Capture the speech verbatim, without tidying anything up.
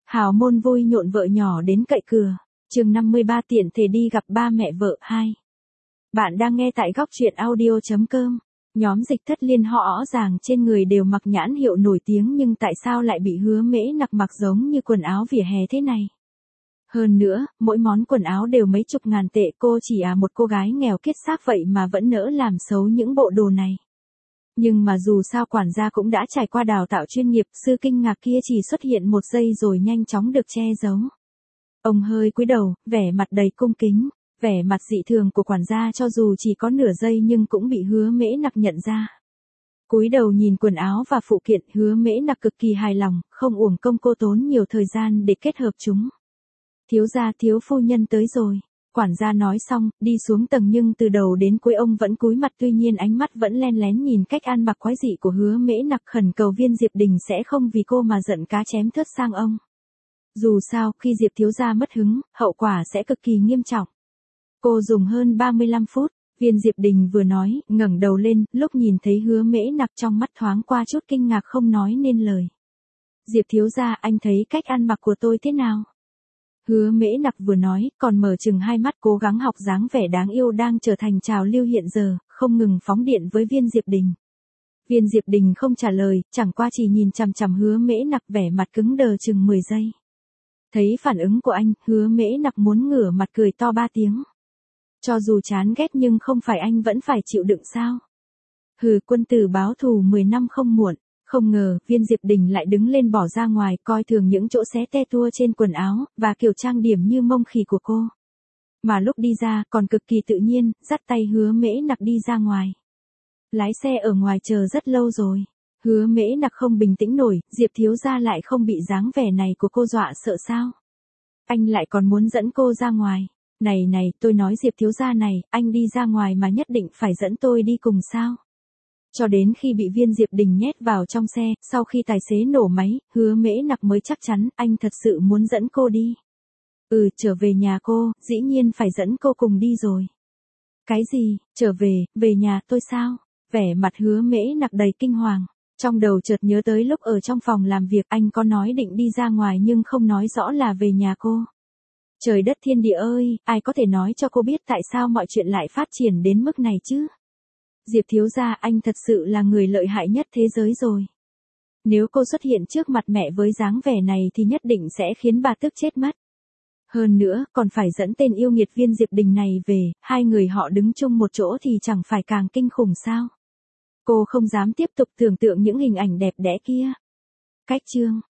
Hào môn vui nhộn vợ nhỏ đến cậy cửa. Chương năm mươi ba tiện thể đi gặp ba mẹ vợ hai. Bạn đang nghe tại góc truyện audio chấm com. Nhóm Dịch Thất Liên họ rõ ràng trên người đều mặc nhãn hiệu nổi tiếng nhưng tại sao lại bị Hứa Mễ Nặc mặc giống như quần áo vỉa hè thế này? Hơn nữa, mỗi món quần áo đều mấy chục ngàn tệ, cô chỉ à một cô gái nghèo kiết xác vậy mà vẫn nỡ làm xấu những bộ đồ này. Nhưng mà dù sao quản gia cũng đã trải qua đào tạo chuyên nghiệp, sự kinh ngạc kia chỉ xuất hiện một giây rồi nhanh chóng được che giấu. Ông hơi cúi đầu, vẻ mặt đầy cung kính, vẻ mặt dị thường của quản gia cho dù chỉ có nửa giây nhưng cũng bị Hứa Mễ Nặc nhận ra. Cúi đầu nhìn quần áo và phụ kiện, Hứa Mễ Nặc cực kỳ hài lòng, không uổng công cô tốn nhiều thời gian để kết hợp chúng. Thiếu gia thiếu phu nhân tới rồi. Quản gia nói xong, đi xuống tầng nhưng từ đầu đến cuối ông vẫn cúi mặt, tuy nhiên ánh mắt vẫn len lén nhìn cách ăn mặc quái dị của Hứa Mễ Nặc, khẩn cầu Viên Diệp Đình sẽ không vì cô mà giận cá chém thớt sang ông. Dù sao, khi Diệp thiếu gia mất hứng, hậu quả sẽ cực kỳ nghiêm trọng. Cô dùng hơn ba mươi lăm phút, Viên Diệp Đình vừa nói, ngẩng đầu lên, lúc nhìn thấy Hứa Mễ Nặc trong mắt thoáng qua chút kinh ngạc không nói nên lời. Diệp thiếu gia, anh thấy cách ăn mặc của tôi thế nào? Hứa Mễ Nặc vừa nói, còn mở chừng hai mắt cố gắng học dáng vẻ đáng yêu đang trở thành trào lưu hiện giờ, không ngừng phóng điện với Viên Diệp Đình. Viên Diệp Đình không trả lời, chẳng qua chỉ nhìn chằm chằm Hứa Mễ Nặc, vẻ mặt cứng đờ chừng mười giây. Thấy phản ứng của anh, Hứa Mễ Nặc muốn ngửa mặt cười to ba tiếng. Cho dù chán ghét nhưng không phải anh vẫn phải chịu đựng sao? Hừ, quân tử báo thù mười năm không muộn. Không ngờ, Viên Diệp Đình lại đứng lên bỏ ra ngoài, coi thường những chỗ xé te tua trên quần áo, và kiểu trang điểm như mông khỉ của cô. Mà lúc đi ra, còn cực kỳ tự nhiên, dắt tay Hứa Mễ Nặc đi ra ngoài. Lái xe ở ngoài chờ rất lâu rồi. Hứa Mễ Nặc không bình tĩnh nổi, Diệp thiếu gia lại không bị dáng vẻ này của cô dọa sợ sao? Anh lại còn muốn dẫn cô ra ngoài. Này này, tôi nói Diệp thiếu gia này, anh đi ra ngoài mà nhất định phải dẫn tôi đi cùng sao? Cho đến khi bị Viên Diệp Đình nhét vào trong xe, sau khi tài xế nổ máy, Hứa Mễ Nặc mới chắc chắn, anh thật sự muốn dẫn cô đi. Ừ, trở về nhà cô, dĩ nhiên phải dẫn cô cùng đi rồi. Cái gì, trở về, về nhà tôi sao? Vẻ mặt Hứa Mễ Nặc đầy kinh hoàng. Trong đầu chợt nhớ tới lúc ở trong phòng làm việc anh có nói định đi ra ngoài nhưng không nói rõ là về nhà cô. Trời đất thiên địa ơi, ai có thể nói cho cô biết tại sao mọi chuyện lại phát triển đến mức này chứ? Diệp thiếu gia, anh thật sự là người lợi hại nhất thế giới rồi. Nếu cô xuất hiện trước mặt mẹ với dáng vẻ này thì nhất định sẽ khiến bà tức chết mất. Hơn nữa, còn phải dẫn tên yêu nghiệt Viên Diệp Đình này về, hai người họ đứng chung một chỗ thì chẳng phải càng kinh khủng sao? Cô không dám tiếp tục tưởng tượng những hình ảnh đẹp đẽ kia. Cách chương